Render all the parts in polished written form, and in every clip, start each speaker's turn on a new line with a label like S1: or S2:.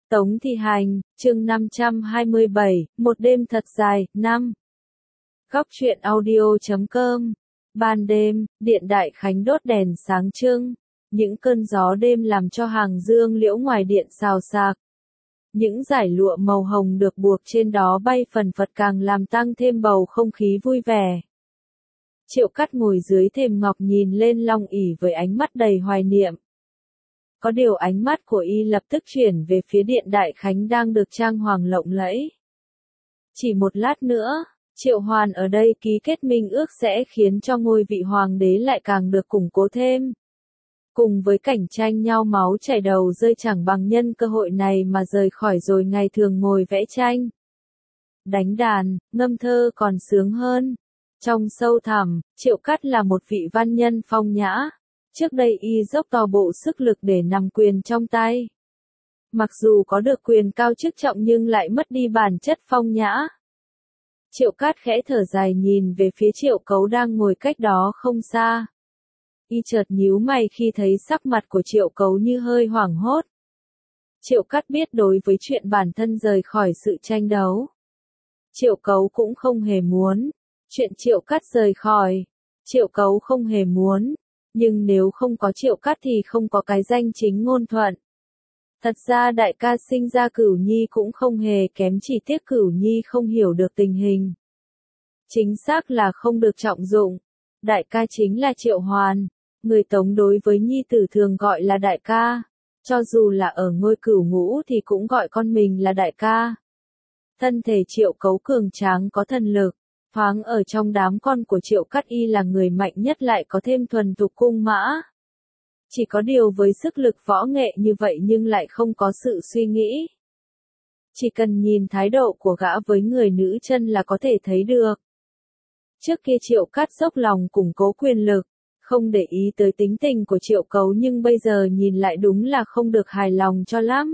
S1: Tống Thi Hành, chương 527, một đêm thật dài, 5. Góc truyện audio.com. Ban đêm, điện Đại Khánh đốt đèn sáng trưng. Những cơn gió đêm làm cho hàng dương liễu ngoài điện xào xạc. Những dải lụa màu hồng được buộc trên đó bay phần phật càng làm tăng thêm bầu không khí vui vẻ. Triệu Cắt ngồi dưới thềm ngọc nhìn lên Long ỷ với ánh mắt đầy hoài niệm. Có điều ánh mắt của y lập tức chuyển về phía điện Đại Khánh đang được trang hoàng lộng lẫy. Chỉ một lát nữa, Triệu Hoàn ở đây ký kết minh ước sẽ khiến cho ngôi vị hoàng đế lại càng được củng cố thêm. Cùng với cảnh tranh nhau máu chảy đầu rơi chẳng bằng nhân cơ hội này mà rời khỏi rồi ngày thường ngồi vẽ tranh. Đánh đàn, ngâm thơ còn sướng hơn. Trong sâu thẳm, Triệu Cắt là một vị văn nhân phong nhã. Trước đây y dốc to bộ sức lực để nắm quyền trong tay. Mặc dù có được quyền cao chức trọng nhưng lại mất đi bản chất phong nhã. Triệu Cát khẽ thở dài nhìn về phía Triệu Cấu đang ngồi cách đó không xa. Y chợt nhíu mày khi thấy sắc mặt của Triệu Cấu như hơi hoảng hốt. Triệu Cát biết đối với chuyện bản thân rời khỏi sự tranh đấu, Triệu Cấu cũng không hề muốn. Chuyện Triệu Cát rời khỏi, Triệu Cấu không hề muốn. Nhưng nếu không có Triệu Cát thì không có cái danh chính ngôn thuận. Thật ra đại ca sinh ra Cửu Nhi cũng không hề kém, chỉ tiếc Cửu Nhi không hiểu được tình hình. Chính xác là không được trọng dụng. Đại ca chính là Triệu Hoàn. Người Tống đối với Nhi tử thường gọi là đại ca. Cho dù là ở ngôi cửu ngũ thì cũng gọi con mình là đại ca. Thân thể Triệu Cấu cường tráng có thần lực. Thoáng ở trong đám con của Triệu Cát y là người mạnh nhất lại có thêm thuần thục cung mã. Chỉ có điều với sức lực võ nghệ như vậy nhưng lại không có sự suy nghĩ. Chỉ cần nhìn thái độ của gã với người nữ chân là có thể thấy được. Trước kia Triệu Cát dốc lòng củng cố quyền lực, không để ý tới tính tình của Triệu Cấu nhưng bây giờ nhìn lại đúng là không được hài lòng cho lắm.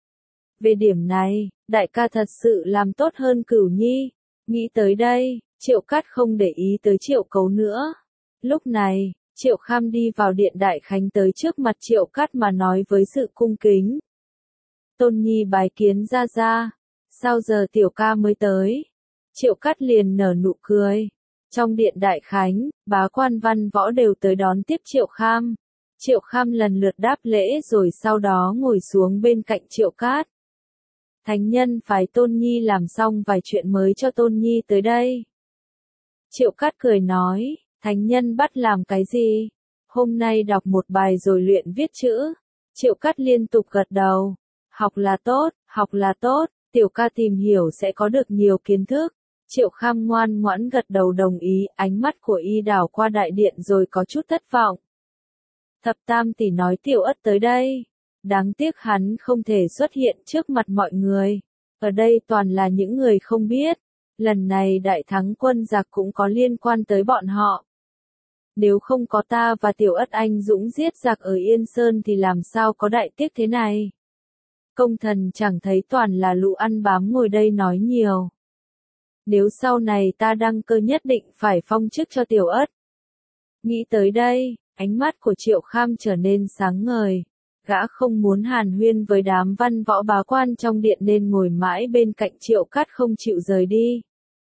S1: Về điểm này, đại ca thật sự làm tốt hơn Cửu Nhi. Nghĩ tới đây, Triệu Cát không để ý tới Triệu Cấu nữa. Lúc này, Triệu Kham đi vào điện Đại Khánh tới trước mặt Triệu Cát mà nói với sự cung kính. Tôn Nhi bái kiến gia gia. Sao giờ tiểu ca mới tới? Triệu Cát liền nở nụ cười. Trong điện Đại Khánh, bá quan văn võ đều tới đón tiếp Triệu Kham. Triệu Kham lần lượt đáp lễ rồi sau đó ngồi xuống bên cạnh Triệu Cát. Thánh nhân phái Tôn Nhi làm xong vài chuyện mới cho Tôn Nhi tới đây. Triệu Cát cười nói, thánh nhân bắt làm cái gì? Hôm nay đọc một bài rồi luyện viết chữ. Triệu Cát liên tục gật đầu. Học là tốt, tiểu ca tìm hiểu sẽ có được nhiều kiến thức. Triệu Kham ngoan ngoãn gật đầu đồng ý, ánh mắt của y đảo qua đại điện rồi có chút thất vọng. Thập Tam tỷ nói Tiểu Ất tới đây. Đáng tiếc hắn không thể xuất hiện trước mặt mọi người. Ở đây toàn là những người không biết. Lần này đại thắng quân giặc cũng có liên quan tới bọn họ. Nếu không có ta và Tiểu Ất anh dũng giết giặc ở Yên Sơn thì làm sao có đại tiết thế này. Công thần chẳng thấy toàn là lũ ăn bám ngồi đây nói nhiều. Nếu sau này ta đăng cơ nhất định phải phong chức cho Tiểu Ất. Nghĩ tới đây, ánh mắt của Triệu Kham trở nên sáng ngời. Gã không muốn hàn huyên với đám văn võ bá quan trong điện nên ngồi mãi bên cạnh Triệu Cát không chịu rời đi.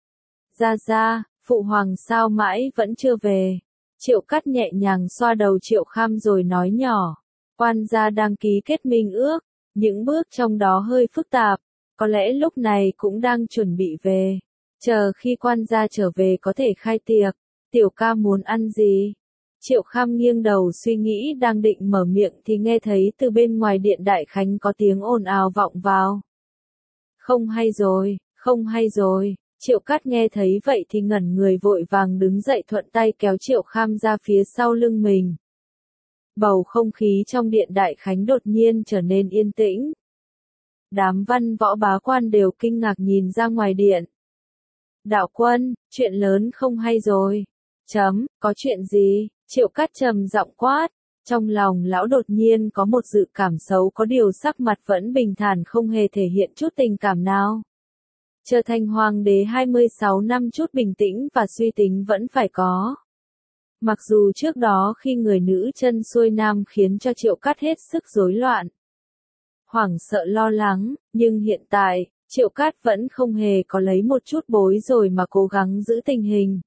S1: Gia, phụ hoàng sao mãi vẫn chưa về? Triệu Cát nhẹ nhàng xoa đầu Triệu Kham rồi nói nhỏ. Quan gia đang ký kết minh ước, những bước trong đó hơi phức tạp, có lẽ lúc này cũng đang chuẩn bị về. Chờ khi quan gia trở về có thể khai tiệc, tiểu ca muốn ăn gì? Triệu Kham nghiêng đầu suy nghĩ đang định mở miệng thì nghe thấy từ bên ngoài điện Đại Khánh có tiếng ồn ào vọng vào. Không hay rồi, Triệu Cát nghe thấy vậy thì ngẩn người vội vàng đứng dậy thuận tay kéo Triệu Kham ra phía sau lưng mình. Bầu không khí trong điện Đại Khánh đột nhiên trở nên yên tĩnh. Đám văn võ bá quan đều kinh ngạc nhìn ra ngoài điện. Đạo quân, chuyện lớn không hay rồi. Có chuyện gì? Triệu Cát trầm giọng quát. Trong lòng lão đột nhiên có một dự cảm xấu, có điều sắc mặt vẫn bình thản không hề thể hiện chút tình cảm nào. Trở thành hoàng đế 26 năm chút bình tĩnh và suy tính vẫn phải có. Mặc dù trước đó khi người nữ chân xuôi nam khiến cho Triệu Cát hết sức rối loạn. hoảng sợ lo lắng, nhưng hiện tại, Triệu Cát vẫn không hề có lấy một chút bối rồi mà cố gắng giữ tình hình.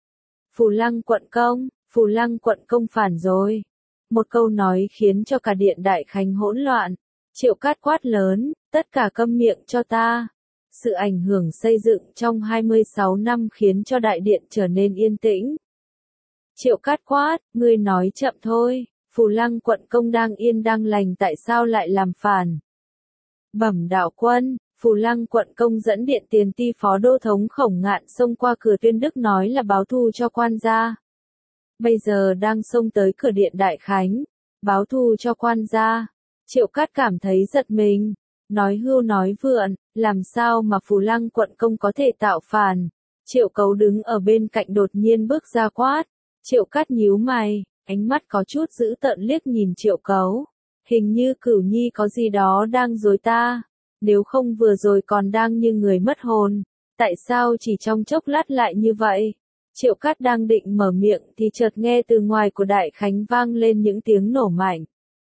S1: Phù Lăng quận công phản rồi. Một câu nói khiến cho cả điện đại khánh hỗn loạn. Triệu Cát quát lớn, tất cả câm miệng cho ta. Sự ảnh hưởng xây dựng trong 26 năm khiến cho đại điện trở nên yên tĩnh. Triệu Cát quát, ngươi nói chậm thôi, Phù Lăng quận công đang yên đang lành tại sao lại làm phản? Bẩm đạo quân, Phù Lăng quận công dẫn điện tiền ti phó đô thống Khổng Ngạn xông qua cửa Tuyên Đức nói là báo thù cho quan gia. Bây giờ đang xông tới cửa điện đại khánh, báo thù cho quan gia. Triệu Cát cảm thấy giật mình, nói hưu nói vượn, làm sao mà Phù Lăng quận công có thể tạo phản? Triệu Cấu đứng ở bên cạnh đột nhiên bước ra quát. Triệu Cát nhíu mày, ánh mắt có chút dữ tợn liếc nhìn Triệu Cấu. Hình như Cửu Nhi có gì đó đang dối ta. Nếu không vừa rồi còn đang như người mất hồn. Tại sao chỉ trong chốc lát lại như vậy? Triệu Cát đang định mở miệng thì chợt nghe từ ngoài của đại khánh vang lên những tiếng nổ mạnh.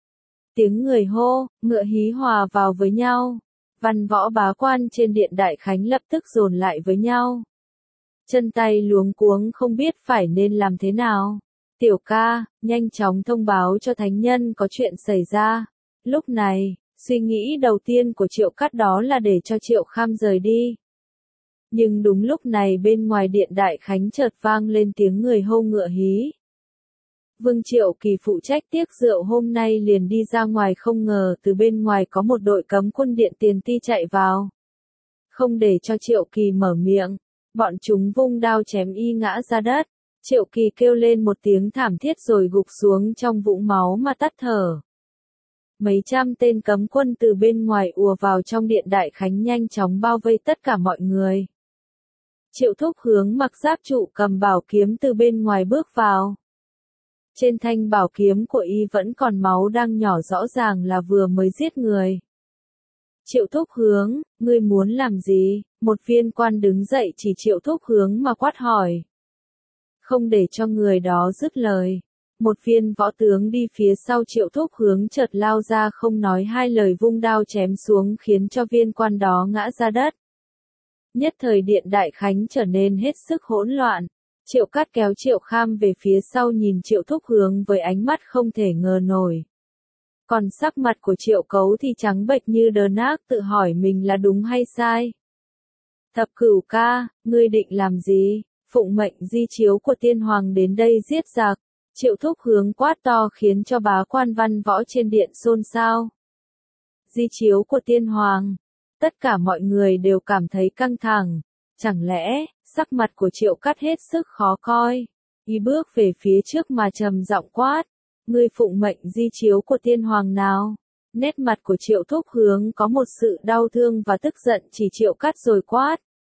S1: Tiếng người hô, ngựa hí hòa vào với nhau. Văn võ bá quan trên điện đại khánh lập tức dồn lại với nhau. Chân tay luống cuống không biết phải nên làm thế nào. Tiểu ca, nhanh chóng thông báo cho thánh nhân có chuyện xảy ra. Lúc này, suy nghĩ đầu tiên của Triệu Cát đó là để cho Triệu Kham rời đi. Nhưng đúng lúc này bên ngoài điện đại khánh chợt vang lên tiếng người hô ngựa hí. Vương Triệu Kỳ phụ trách tiệc rượu hôm nay liền đi ra ngoài không ngờ từ bên ngoài có một đội cấm quân điện tiền ti chạy vào. Không để cho Triệu Kỳ mở miệng, bọn chúng vung đao chém y ngã ra đất. Triệu Kỳ kêu lên một tiếng thảm thiết rồi gục xuống trong vũng máu mà tắt thở. Mấy trăm tên cấm quân từ bên ngoài ùa vào trong điện đại khánh nhanh chóng bao vây tất cả mọi người. Triệu Thúc Hướng mặc giáp trụ cầm bảo kiếm từ bên ngoài bước vào. Trên thanh bảo kiếm của y vẫn còn máu đang nhỏ rõ ràng là vừa mới giết người. Triệu Thúc Hướng, ngươi muốn làm gì? Một viên quan đứng dậy chỉ Triệu Thúc Hướng mà quát hỏi. Không để cho người đó dứt lời. Một viên võ tướng đi phía sau Triệu Thúc Hướng chợt lao ra không nói hai lời vung đao chém xuống khiến cho viên quan đó ngã ra đất. Nhất thời điện đại khánh trở nên hết sức hỗn loạn. Triệu Cát kéo Triệu Kham về phía sau nhìn Triệu Thúc Hướng với ánh mắt không thể ngờ nổi. Còn sắc mặt của Triệu Cấu thì trắng bệch như đờ nát tự hỏi mình là đúng hay sai. Thập Cửu ca, ngươi định làm gì? Phụng mệnh di chiếu của tiên hoàng đến đây giết giặc. Triệu Thúc Hướng quát to khiến cho bá quan văn võ trên điện xôn xao. Di chiếu của tiên hoàng. Tất cả mọi người đều cảm thấy căng thẳng. Chẳng lẽ, sắc mặt của Triệu Cát hết sức khó coi. Y bước về phía trước mà trầm giọng quát. Ngươi phụng mệnh di chiếu của tiên hoàng nào? Nét mặt của Triệu Thúc Hướng có một sự đau thương và tức giận chỉ Triệu Cát rồi quát.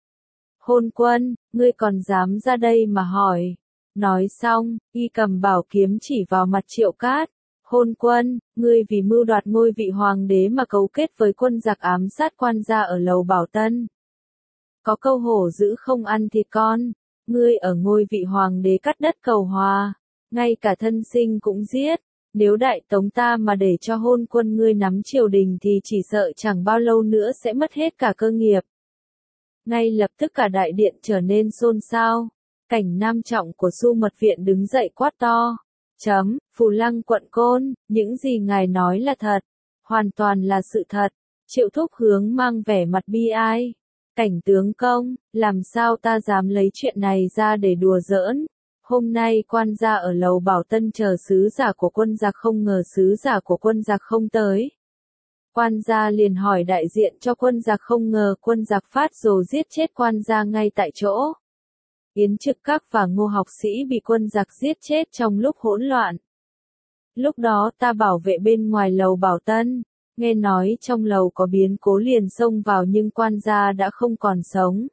S1: Hôn quân, ngươi còn dám ra đây mà hỏi. Nói xong, y cầm bảo kiếm chỉ vào mặt Triệu Cát. Hôn quân, ngươi vì mưu đoạt ngôi vị hoàng đế mà cấu kết với quân giặc ám sát quan gia ở lầu Bảo Tân. Có câu hổ dữ không ăn thịt con, ngươi ở ngôi vị hoàng đế cắt đất cầu hòa, ngay cả thân sinh cũng giết. Nếu đại tống ta mà để cho hôn quân ngươi nắm triều đình thì chỉ sợ chẳng bao lâu nữa sẽ mất hết cả cơ nghiệp. Ngay lập tức cả đại điện trở nên xôn xao. Cảnh Nam Trọng của Xu Mật Viện đứng dậy quát to. Phù Lăng quận Côn, những gì ngài nói là thật. Hoàn toàn là sự thật. Triệu Thúc Hướng mang vẻ mặt bi ai. Cảnh tướng công, làm sao ta dám lấy chuyện này ra để đùa giỡn. Hôm nay quan gia ở lầu Bảo Tân chờ sứ giả của quân giặc không ngờ sứ giả của quân giặc không tới. Quan gia liền hỏi đại diện cho quân giặc không ngờ quân giặc phát rồ giết chết quan gia ngay tại chỗ. Yến Trực Các và Ngô Học Sĩ bị quân giặc giết chết trong lúc hỗn loạn. Lúc đó ta bảo vệ bên ngoài lầu Bảo Tân, nghe nói trong lầu có biến cố liền xông vào nhưng quan gia đã không còn sống.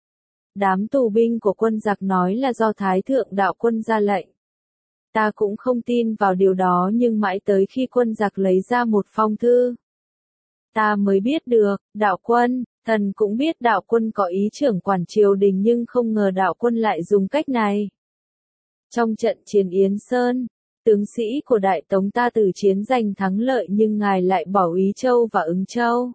S1: Đám tù binh của quân giặc nói là do Thái Thượng Đạo Quân ra lệnh. Ta cũng không tin vào điều đó nhưng mãi tới khi quân giặc lấy ra một phong thư. Ta mới biết được, đạo quân, thần cũng biết đạo quân có ý trưởng quản triều đình nhưng không ngờ đạo quân lại dùng cách này. Trong trận chiến Yến Sơn, tướng sĩ của Đại Tống ta từ chiến giành thắng lợi nhưng ngài lại bỏ Ý Châu và Ứng Châu.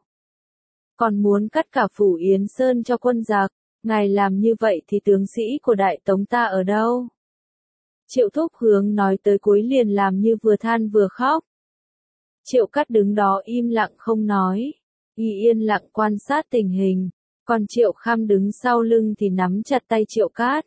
S1: Còn muốn cắt cả phủ Yến Sơn cho quân giặc, ngài làm như vậy thì tướng sĩ của Đại Tống ta ở đâu? Triệu Thúc Hướng nói tới cuối liền làm như vừa than vừa khóc. Triệu Cát đứng đó im lặng không nói, y yên lặng quan sát tình hình, còn Triệu Kham đứng sau lưng thì nắm chặt tay Triệu Cát.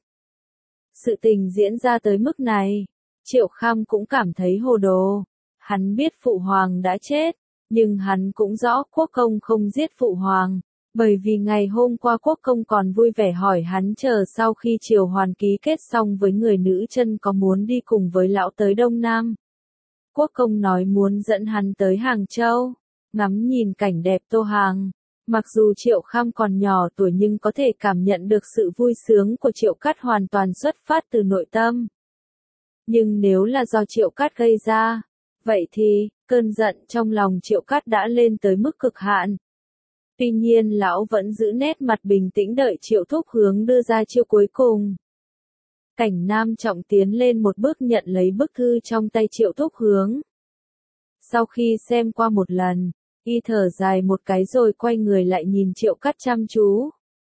S1: Sự tình diễn ra tới mức này, Triệu Kham cũng cảm thấy hồ đồ. Hắn biết Phụ Hoàng đã chết, nhưng hắn cũng rõ Quốc Công không giết Phụ Hoàng, bởi vì ngày hôm qua Quốc Công còn vui vẻ hỏi hắn chờ sau khi Triều Hoàn ký kết xong với người nữ chân có muốn đi cùng với lão tới Đông Nam. Quốc Công nói muốn dẫn hắn tới Hàng Châu, ngắm nhìn cảnh đẹp Tô Hàng. Mặc dù Triệu Kham còn nhỏ tuổi nhưng có thể cảm nhận được sự vui sướng của Triệu Cát hoàn toàn xuất phát từ nội tâm. Nhưng nếu là do Triệu Cát gây ra, vậy thì, cơn giận trong lòng Triệu Cát đã lên tới mức cực hạn. Tuy nhiên lão vẫn giữ nét mặt bình tĩnh đợi Triệu Thúc Hướng đưa ra chiêu cuối cùng. Cảnh Nam Trọng tiến lên một bước nhận lấy bức thư trong tay Triệu Thúc Hướng. Sau khi xem qua một lần, y thở dài một cái rồi quay người lại nhìn Triệu Cát chăm chú.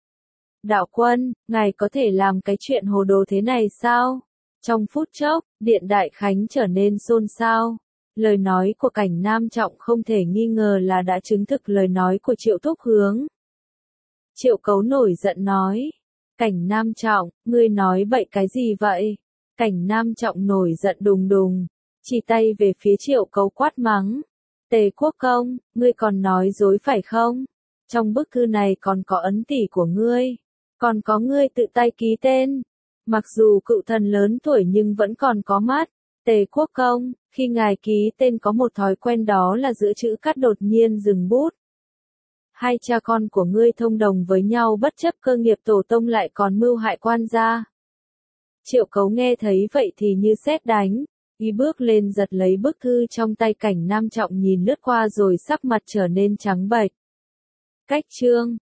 S1: Đạo quân, ngài có thể làm cái chuyện hồ đồ thế này sao? Trong phút chốc, Điện Đại Khánh trở nên xôn xao. Lời nói của Cảnh Nam Trọng không thể nghi ngờ là đã chứng thực lời nói của Triệu Thúc Hướng. Triệu Cấu nổi giận nói. Cảnh Nam Trọng, ngươi nói bậy cái gì vậy? Cảnh Nam Trọng nổi giận đùng đùng, chỉ tay về phía Triệu Cấu quát mắng. Tề Quốc Công, ngươi còn nói dối phải không? Trong bức thư này còn có ấn tỷ của ngươi, còn có ngươi tự tay ký tên. Mặc dù cựu thần lớn tuổi nhưng vẫn còn có mắt. Tề Quốc Công, khi ngài ký tên có một thói quen đó là giữa chữ cắt đột nhiên dừng bút. Hai cha con của ngươi thông đồng với nhau bất chấp cơ nghiệp tổ tông lại còn mưu hại quan gia. Triệu Cấu nghe thấy vậy thì như sét đánh, y bước lên giật lấy bức thư trong tay Cảnh Nam Trọng nhìn lướt qua rồi sắc mặt trở nên trắng bệch. Cách chương